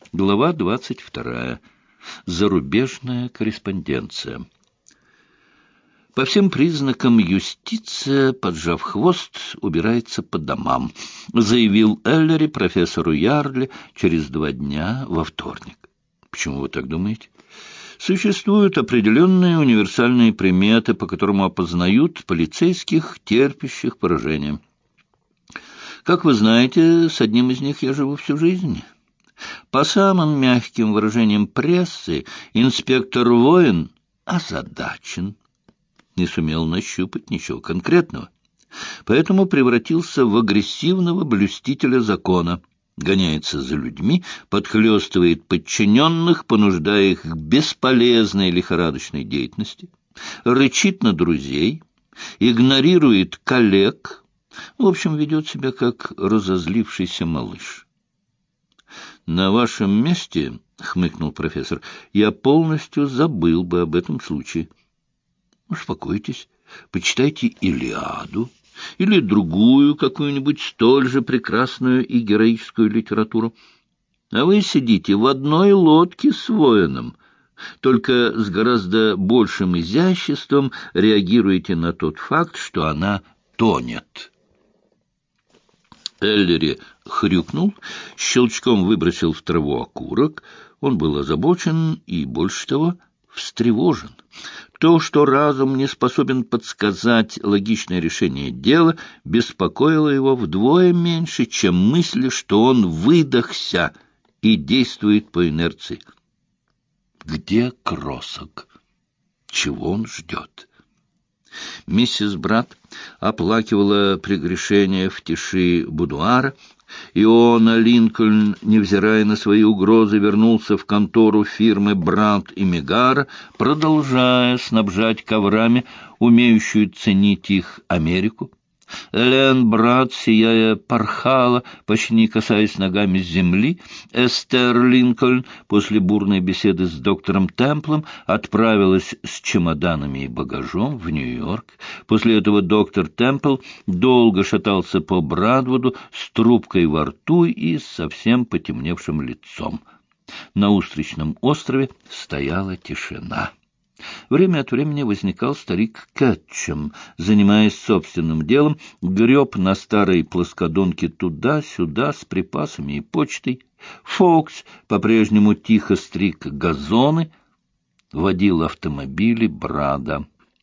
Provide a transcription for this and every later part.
Глава 22. Зарубежная корреспонденция. По всем признакам юстиция, поджав хвост, убирается по домам, заявил Эллери профессору Ярдли через 2 дня во вторник. Почему вы так думаете? Существуют определенные универсальные приметы, по которым опознают полицейских, терпящих поражение. Как вы знаете, с одним из них я живу всю жизнь. По самым мягким выражениям прессы, инспектор Воин озадачен, не сумел нащупать ничего конкретного, поэтому превратился в агрессивного блюстителя закона, гоняется за людьми, подхлёстывает подчиненных, понуждая их к бесполезной лихорадочной деятельности, рычит на друзей, игнорирует коллег, в общем, ведет себя как разозлившийся малыш. «На вашем месте, — хмыкнул профессор, — я полностью забыл бы об этом случае. Успокойтесь, почитайте «Илиаду» или другую какую-нибудь столь же прекрасную и героическую литературу. А вы сидите в одной лодке с воином, только с гораздо большим изяществом реагируете на тот факт, что она тонет». Эллери хрюкнул, щелчком выбросил в траву окурок. Он был озабочен и, больше того, встревожен. То, что разум не способен подсказать логичное решение дела, беспокоило его вдвое меньше, чем мысль, что он выдохся и действует по инерции. Где Кросок? Чего он ждет? Миссис Брат оплакивала прегрешения в тиши будуара. Иона Линкольн, невзирая на свои угрозы, вернулся в контору фирмы Брат и Мегара, продолжая снабжать коврами умеющую ценить их Америку. Элен Брат, сияя, порхала, почти не касаясь ногами земли. Эстер Линкольн после бурной беседы с доктором Темплом отправилась с чемоданами и багажом в Нью-Йорк. После этого доктор Темпл долго шатался по Брадвуду с трубкой во рту и с совсем потемневшим лицом. На Устричном острове стояла тишина. Время от времени возникал старик Кетчем, занимаясь собственным делом, греб на старой плоскодонке туда-сюда с припасами и почтой. Фокс по-прежнему тихо стриг газоны, водил автомобили Брада.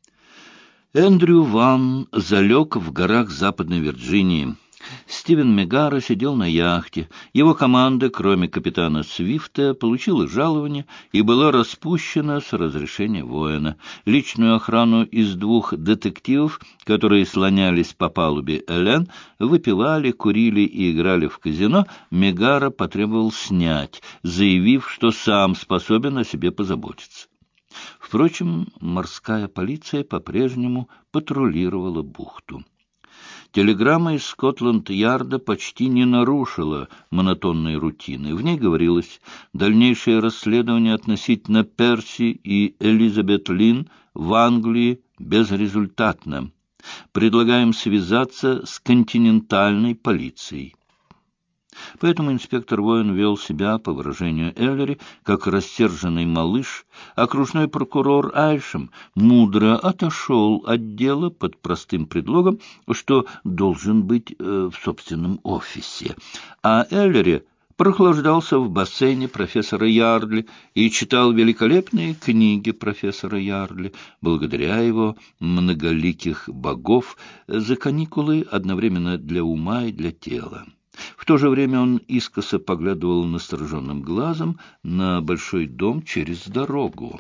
Эндрю Ван залег в горах Западной Вирджинии. Стивен Мегара сидел на яхте. Его команда, кроме капитана Свифта, получила жалование и была распущена с разрешения воина. Личную охрану из 2 детективов, которые слонялись по палубе Элен, выпивали, курили и играли в казино, Мегара потребовал снять, заявив, что сам способен о себе позаботиться. Впрочем, морская полиция по-прежнему патрулировала бухту. Телеграмма из Скотланд-Ярда почти не нарушила монотонной рутины. В ней говорилось: дальнейшее расследование относительно Перси и Элизабет Лин в Англии безрезультатно. Предлагаем связаться с континентальной полицией. Поэтому инспектор Воин вел себя, по выражению Эллери, как рассерженный малыш. Окружной прокурор Айшем мудро отошел от дела под простым предлогом, что должен быть в собственном офисе. А Эллери прохлаждался в бассейне профессора Ярдли и читал великолепные книги профессора Ярдли, благодаря его многоликих богов, за каникулы одновременно для ума и для тела. В то же время он искоса поглядывал настороженным глазом на большой дом через дорогу.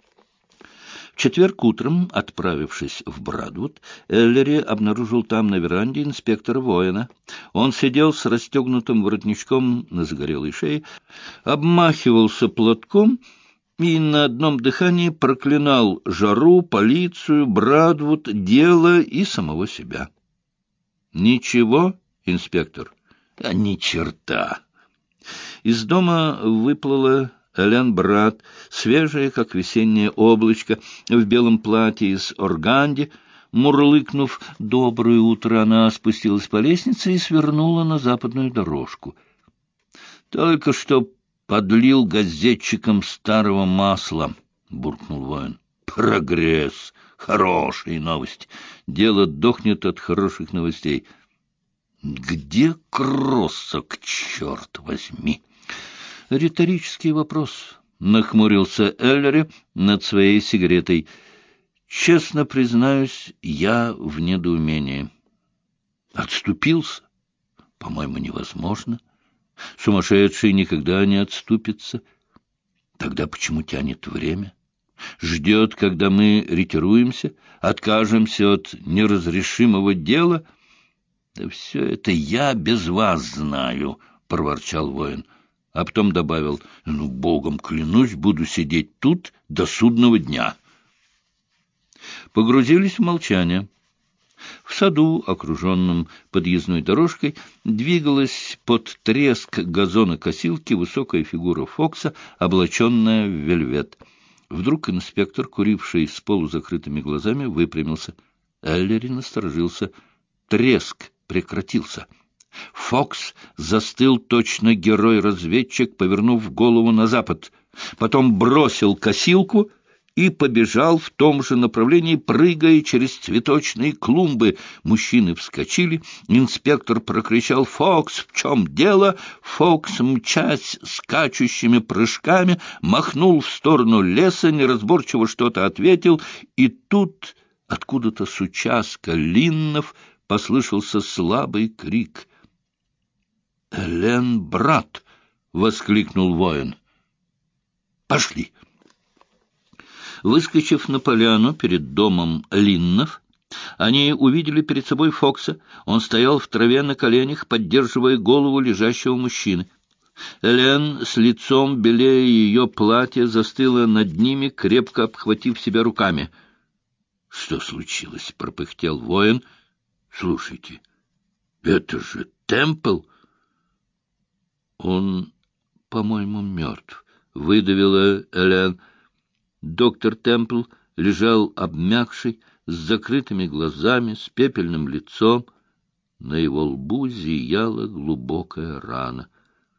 В четверг утром, отправившись в Брадвуд, Эллери обнаружил там на веранде инспектора Воина. Он сидел с расстегнутым воротничком на загорелой шее, обмахивался платком и на одном дыхании проклинал жару, полицию, Брадвуд, дело и самого себя. — Ничего, инспектор? — А ни черта! Из дома выплыла Элен Брат, свежая, как весеннее облачко, в белом платье из органди. Мурлыкнув «Доброе утро», она спустилась по лестнице и свернула на западную дорожку. Только что Подлил газетчикам старого масла, — буркнул воин. Прогресс. Хорошие новости. Дело дохнет от хороших новостей. Где Кроссок, черт возьми? Риторический вопрос, — нахмурился Эллери над своей сигаретой. Честно признаюсь, я в недоумении. Отступился? По-моему, невозможно. Сумасшедший никогда не отступится. Тогда почему тянет время? Ждет, когда мы ретируемся, откажемся от неразрешимого дела? Да все это я без вас знаю, — проворчал воин. А потом добавил: ну, богом клянусь, буду сидеть тут до судного дня. Погрузились в молчание. В саду, окруженном подъездной дорожкой, двигалась под треск газонокосилки высокая фигура Фокса, облаченная в вельвет. Вдруг инспектор, куривший с полузакрытыми глазами, выпрямился. Эллери насторожился. Треск прекратился. Фокс застыл точно герой-разведчик, повернув голову на запад. Потом бросил косилку и побежал в том же направлении, прыгая через цветочные клумбы. Мужчины вскочили. Инспектор прокричал: «Фокс, в чем дело?» Фокс, мчась скачущими прыжками, махнул в сторону леса, неразборчиво что-то ответил, и тут откуда-то с участка Линнов послышался слабый крик. «Элен, брат!» — воскликнул воин. «Пошли!» Выскочив на поляну перед домом Линнов, они увидели перед собой Фокса. Он стоял в траве на коленях, поддерживая голову лежащего мужчины. Элен, с лицом белее ее платья, застыла над ними, крепко обхватив себя руками. — Что случилось? — пропыхтел воин. — Слушайте, это же Темпл. — Он, по-моему, мертв, — выдавила Элен. Доктор Темпл лежал обмякший, с закрытыми глазами, с пепельным лицом. На его лбу зияла глубокая рана.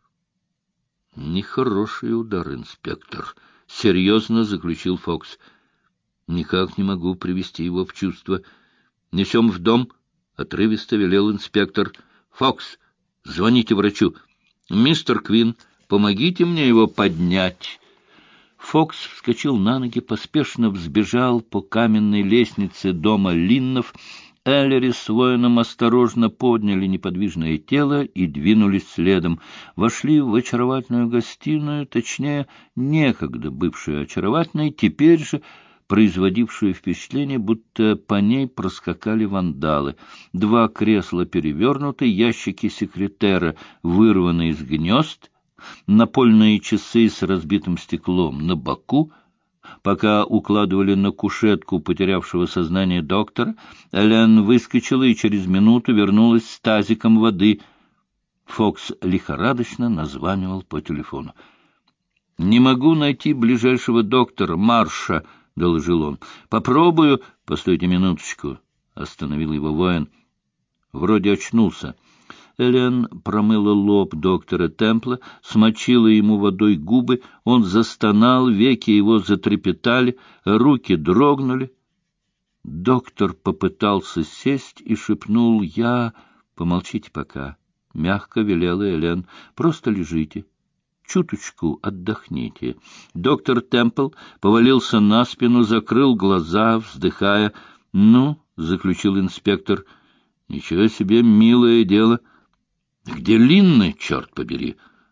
— Нехороший удар, инспектор, — серьезно заключил Фокс. — Никак не могу привести его в чувство. — Несем в дом, — отрывисто велел инспектор. — Фокс, звоните врачу. Мистер Квин, помогите мне его поднять. Фокс вскочил на ноги, поспешно взбежал по каменной лестнице дома Линнов. Эллери с воином осторожно подняли неподвижное тело и двинулись следом. Вошли в очаровательную гостиную, точнее, некогда бывшую очаровательной, теперь же производившую впечатление, будто по ней проскакали вандалы. Два кресла перевернуты, ящики секретера вырваны из гнезд, напольные часы с разбитым стеклом на боку. Пока укладывали на кушетку потерявшего сознание доктора, Элен выскочила и через минуту вернулась с тазиком воды. Фокс лихорадочно названивал по телефону. — Не могу найти ближайшего доктора, Марша, — доложил он. — Попробую... — Постойте минуточку, — остановил его воин. Вроде очнулся. Элен промыла лоб доктора Темпла, смочила ему водой губы, он застонал, веки его затрепетали, руки дрогнули. Доктор попытался сесть и шепнул: «Я...» «Помолчите пока», — мягко велела Элен, — «просто лежите, чуточку отдохните». Доктор Темпл повалился на спину, закрыл глаза, вздыхая. «Ну», — заключил инспектор, — «ничего себе, милое дело». Где Линны, черт побери?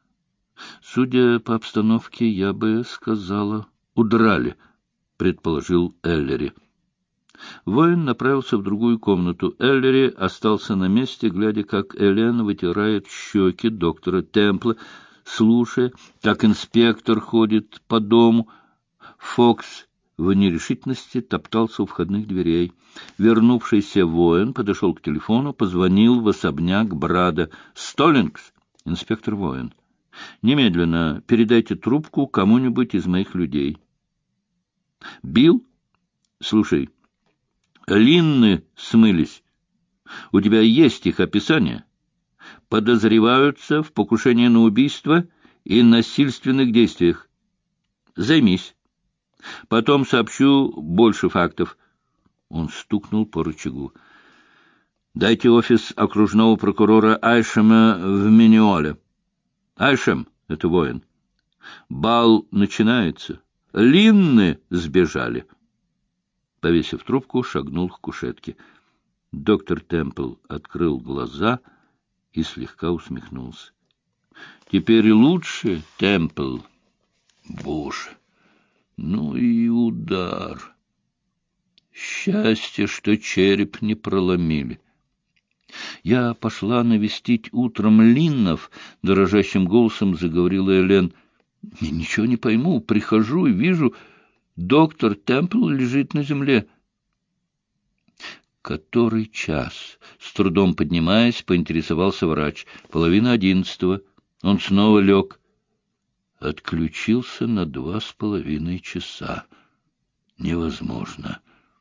Судя по обстановке, я бы сказала, удрали, предположил Эллери. Воин направился в другую комнату. Эллери остался на месте, глядя, как Элен вытирает щеки доктора Темпла, слушая, как инспектор ходит по дому. Фокс в нерешительности топтался у входных дверей. Вернувшийся воин подошел к телефону, позвонил в особняк Брада. «Столлингс, инспектор воин, немедленно передайте трубку кому-нибудь из моих людей». «Билл? Слушай, Линны смылись. У тебя есть их описание? Подозреваются в покушении на убийство и насильственных действиях. Займись. Потом сообщу больше фактов. Он стукнул по рычагу. Дайте офис окружного прокурора Айшема в Миниоле. Айшем — это воин. Бал начинается. Линны сбежали. Повесив трубку, шагнул к кушетке. Доктор Темпл открыл глаза и слегка усмехнулся. — Теперь лучше, Темпл? Боже! Ну и удар! Счастье, что череп не проломили. Я пошла навестить утром Линнов, — дрожащим голосом заговорила Элен. Ничего не пойму. Прихожу и вижу, доктор Темпл лежит на земле. Который час? С трудом поднимаясь, поинтересовался врач. 10:30. Он снова лег. Отключился на 2,5 часа. Невозможно.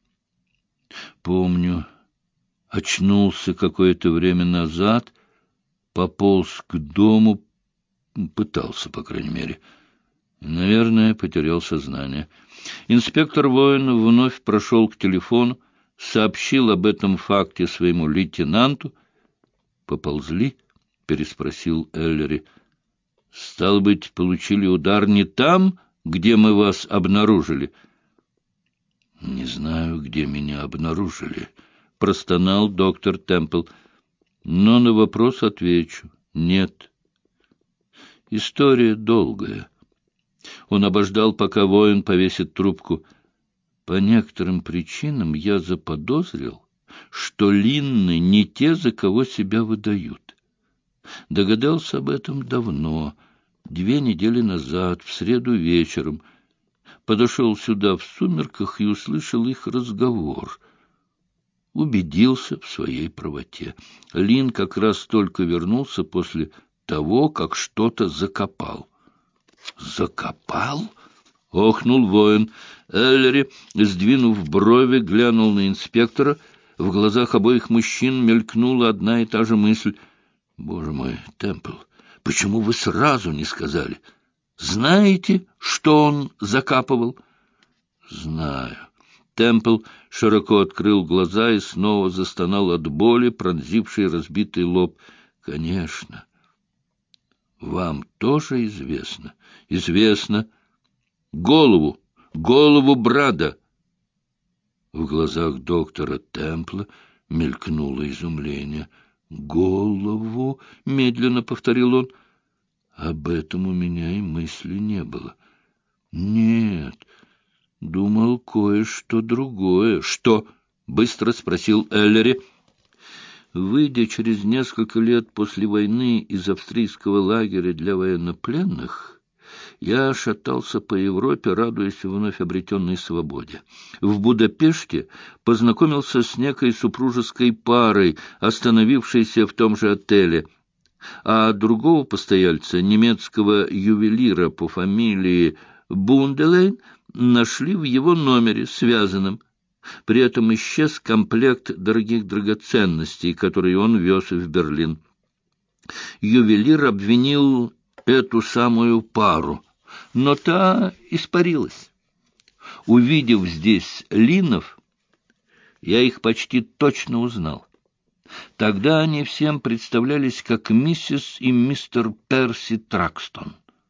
Помню, очнулся какое-то время назад, пополз к дому, пытался, по крайней мере. Наверное, потерял сознание. Инспектор Воин вновь прошел к телефону, сообщил об этом факте своему лейтенанту. «Поползли?» — переспросил Эллери. «Стало быть, получили удар не там, где мы вас обнаружили?» «Не знаю, где меня обнаружили», — простонал доктор Темпл. «Но на вопрос отвечу. Нет. История долгая». Он обождал, пока воин повесит трубку. По некоторым причинам я заподозрил, что Линны не те, за кого себя выдают. Догадался об этом давно, 2 недели назад, в среду вечером. Подошел сюда в сумерках и услышал их разговор. Убедился в своей правоте. Лин как раз только вернулся после того, как что-то закопал. «Закопал?» — охнул воин. Эллери, сдвинув брови, глянул на инспектора. В глазах обоих мужчин мелькнула одна и та же мысль. «Боже мой, Темпл, почему вы сразу не сказали? Знаете, что он закапывал?» «Знаю». Темпл широко открыл глаза и снова застонал от боли, пронзившей разбитый лоб. «Конечно. Вам тоже известно?» «Известно. Голову Брада». В глазах доктора Темпла мелькнуло изумление. «Голову?» — медленно повторил он. «Об этом у меня и мысли не было». «Нет, думал кое-что другое». «Что?» — быстро спросил Эллери. Выйдя через несколько лет после войны из австрийского лагеря для военнопленных, я шатался по Европе, радуясь вновь обретенной свободе. В Будапеште познакомился с некой супружеской парой, остановившейся в том же отеле, а другого постояльца, немецкого ювелира по фамилии Бунделейн, нашли в его номере связанным. При этом исчез комплект дорогих драгоценностей, которые он вез в Берлин. Ювелир обвинил эту самую пару, но та испарилась. Увидев здесь Линнов, я их почти точно узнал. Тогда они всем представлялись как миссис и мистер Перси Тракстон.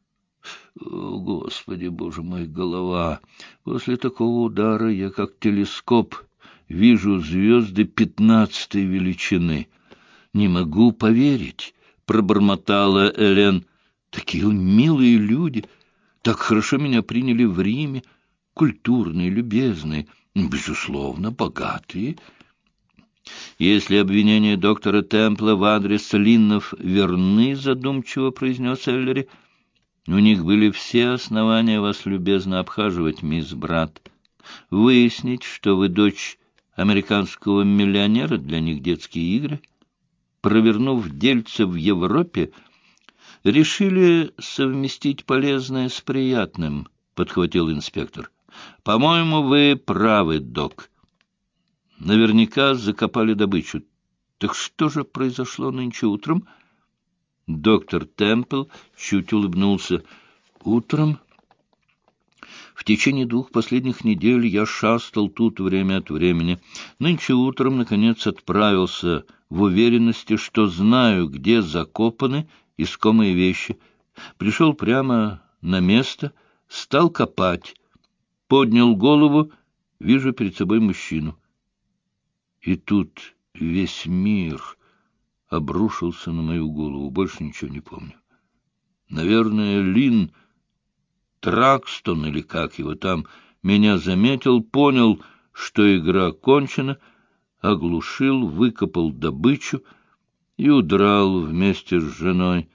О, Господи, Боже мой, голова! После такого удара я, как телескоп, вижу звезды 15-й величины. Не могу поверить, — пробормотала Элен. Такие милые люди, так хорошо меня приняли в Риме, культурные, любезные, безусловно, богатые. Если обвинения доктора Темпла в адрес Линнов верны, — задумчиво произнес Эллери, — у них были все основания вас любезно обхаживать, мисс Брат. Выяснить, что вы дочь американского миллионера, для них детские игры. Провернув дельце в Европе, решили совместить полезное с приятным, — подхватил инспектор. По-моему, вы правы, док. Наверняка закопали добычу. Так что же произошло нынче утром? Доктор Темпл чуть улыбнулся. Утром, в течение 2 последних недель, я шастал тут время от времени. Нынче утром, наконец, отправился в уверенности, что знаю, где закопаны искомые вещи. Пришел прямо на место, стал копать, поднял голову, вижу перед собой мужчину. И тут весь мир обрушился на мою голову. Больше ничего не помню. Наверное, Лин Тракстон, или как его там, меня заметил, понял, что игра кончена, оглушил, выкопал добычу и удрал вместе с женой.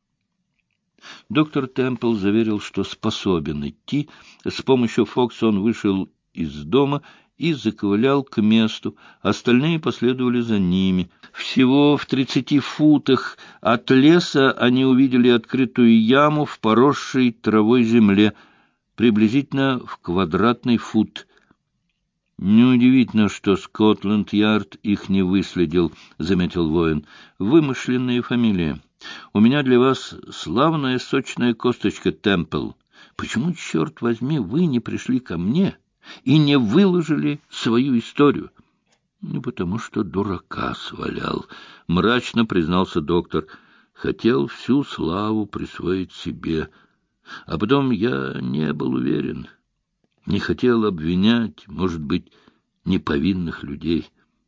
Доктор Темпл заверил, что способен идти. С помощью Фокса он вышел из дома и заковылял к месту. Остальные последовали за ними. Всего в 30 футах от леса они увидели открытую яму в поросшей травой земле, приблизительно в квадратный фут. «Неудивительно, что Скотланд-Ярд их не выследил», — заметил воин. «Вымышленные фамилии. У меня для вас славная сочная косточка, Темпл. Почему, черт возьми, вы не пришли ко мне и не выложили свою историю?» «Не потому что дурака свалял», — мрачно признался доктор. «Хотел всю славу присвоить себе. А потом я не был уверен. Не хотел обвинять, может быть, неповинных людей.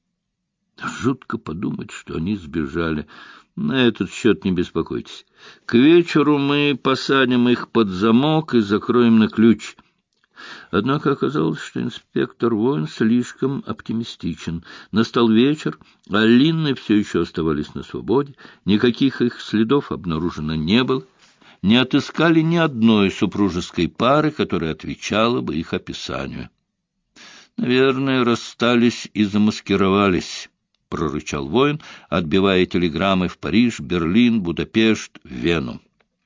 Жутко подумать, что они сбежали. На этот счет не беспокойтесь. К вечеру мы посадим их под замок и закроем на ключ». Однако оказалось, что инспектор Воин слишком оптимистичен. Настал вечер, а Линны все еще оставались на свободе. Никаких их следов обнаружено не было. Не отыскали ни одной супружеской пары, которая отвечала бы их описанию. «Наверное, расстались и замаскировались», — прорычал воин, отбивая телеграммы в Париж, Берлин, Будапешт, Вену.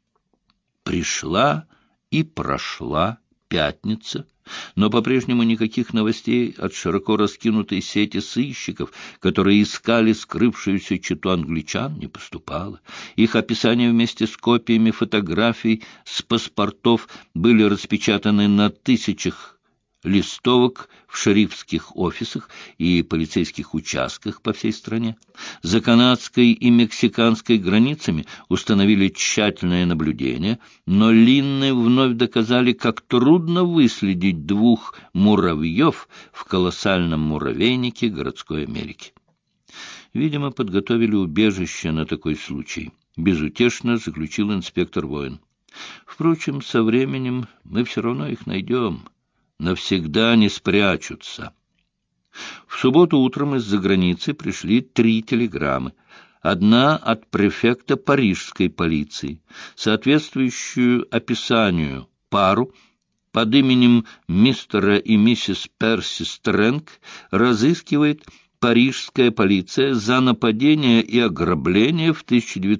Пришла и прошла пятница, но по-прежнему никаких новостей от широко раскинутой сети сыщиков, которые искали скрывшуюся чету англичан, не поступало. Их описания вместе с копиями фотографий с паспортов были распечатаны на тысячах листовок в шерифских офисах и полицейских участках по всей стране. За канадской и мексиканской границами установили тщательное наблюдение, но Линны вновь доказали, как трудно выследить 2 муравьев в колоссальном муравейнике городской Америки. Видимо, подготовили убежище на такой случай, безутешно заключил инспектор Воин. Впрочем, со временем мы все равно их найдем. Навсегда не спрячутся. В субботу утром из-за границы пришли 3 телеграммы. Одна от префекта парижской полиции, соответствующую описанию пару под именем мистера и миссис Перси Стрэнг разыскивает парижская полиция за нападение и ограбление в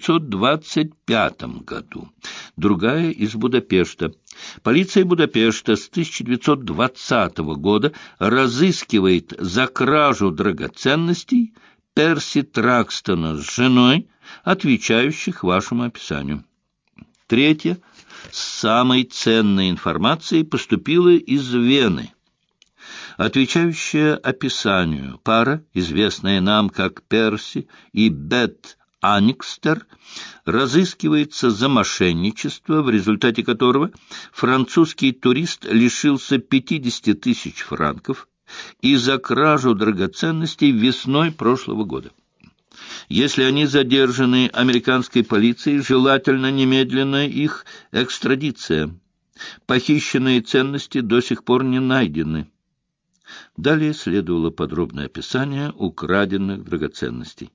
1925 году. Другая из Будапешта. Полиция Будапешта с 1920 года разыскивает за кражу драгоценностей Перси Тракстона с женой, отвечающих вашему описанию. Третья, с самой ценной информацией, поступила из Вены. Отвечающая описанию пара, известная нам как Перси и Бет Аникстер, разыскивается за мошенничество, в результате которого французский турист лишился 50 000 франков, и за кражу драгоценностей весной прошлого года. Если они задержаны американской полицией, желательно немедленная их экстрадиция. Похищенные ценности до сих пор не найдены. Далее следовало подробное описание украденных драгоценностей.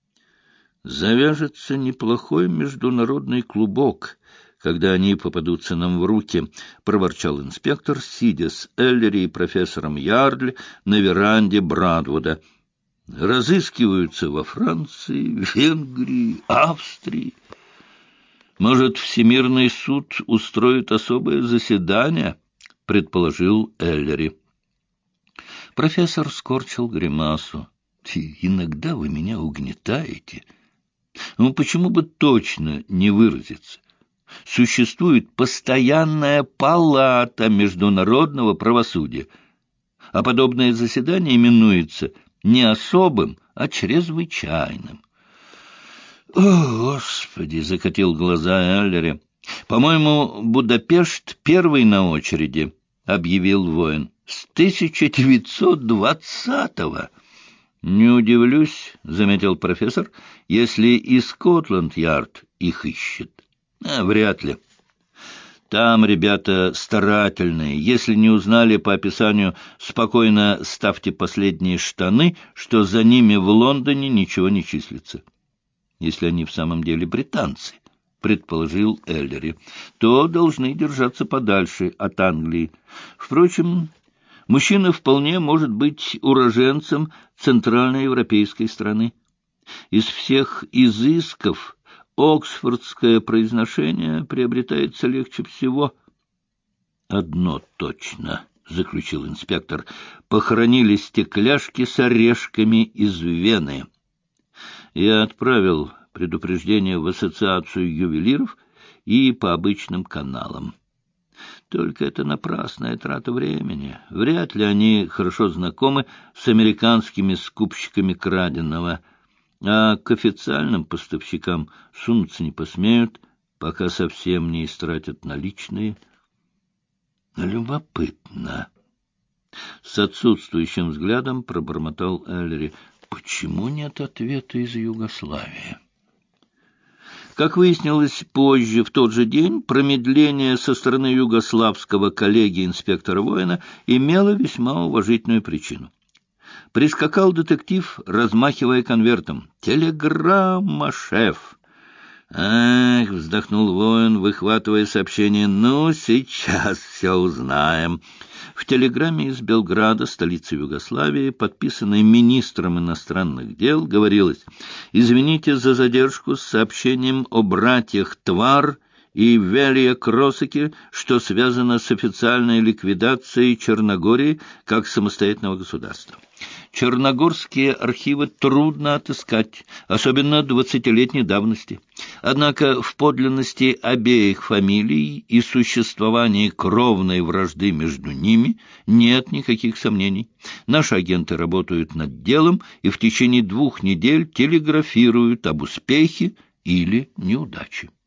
«Завяжется неплохой международный клубок, когда они попадутся нам в руки», — проворчал инспектор, сидя с Эллери и профессором Ярдли на веранде Брадвуда. «Разыскиваются во Франции, Венгрии, Австрии. Может, Всемирный суд устроит особое заседание?» — предположил Эллери. Профессор скорчил гримасу. «Иногда вы меня угнетаете. Ну, почему бы точно не выразиться? Существует постоянная палата международного правосудия, а подобное заседание именуется не особым, а чрезвычайным. — О, Господи! — закатил глаза Эллери. — По-моему, Будапешт первый на очереди, — объявил воин. — С 1920-го. — Не удивлюсь, — заметил профессор, — если и Скотланд-Ярд их ищет. Вряд ли. Там ребята старательные. Если не узнали по описанию, спокойно ставьте последние штаны, что за ними в Лондоне ничего не числится. Если они в самом деле британцы, предположил Эллери, то должны держаться подальше от Англии. Впрочем, мужчина вполне может быть уроженцем центральноевропейской страны. Из всех изысков оксфордское произношение приобретается легче всего. — Одно точно, — заключил инспектор, — похоронили стекляшки с орешками из Вены. Я отправил предупреждение в ассоциацию ювелиров и по обычным каналам. Только это напрасная трата времени. Вряд ли они хорошо знакомы с американскими скупщиками краденого, а к официальным поставщикам сунуться не посмеют, пока совсем не истратят наличные. Любопытно. С отсутствующим взглядом пробормотал Эллери. Почему нет ответа из Югославии? Как выяснилось позже, в тот же день, промедление со стороны югославского коллеги-инспектора воина имело весьма уважительную причину. Прискакал детектив, размахивая конвертом. «Телеграмма, шеф!» «Ах!» — вздохнул воин, выхватывая сообщение. «Ну, сейчас все узнаем». В телеграмме из Белграда, столицы Югославии, подписанной министром иностранных дел, говорилось: «Извините за задержку с сообщением о братьях Твар и Велия Кросаке, что связано с официальной ликвидацией Черногории как самостоятельного государства. Черногорские архивы трудно отыскать, особенно 20-летней давности. Однако в подлинности обеих фамилий и существовании кровной вражды между ними нет никаких сомнений. Наши агенты работают над делом и в течение 2 недель телеграфируют об успехе или неудаче».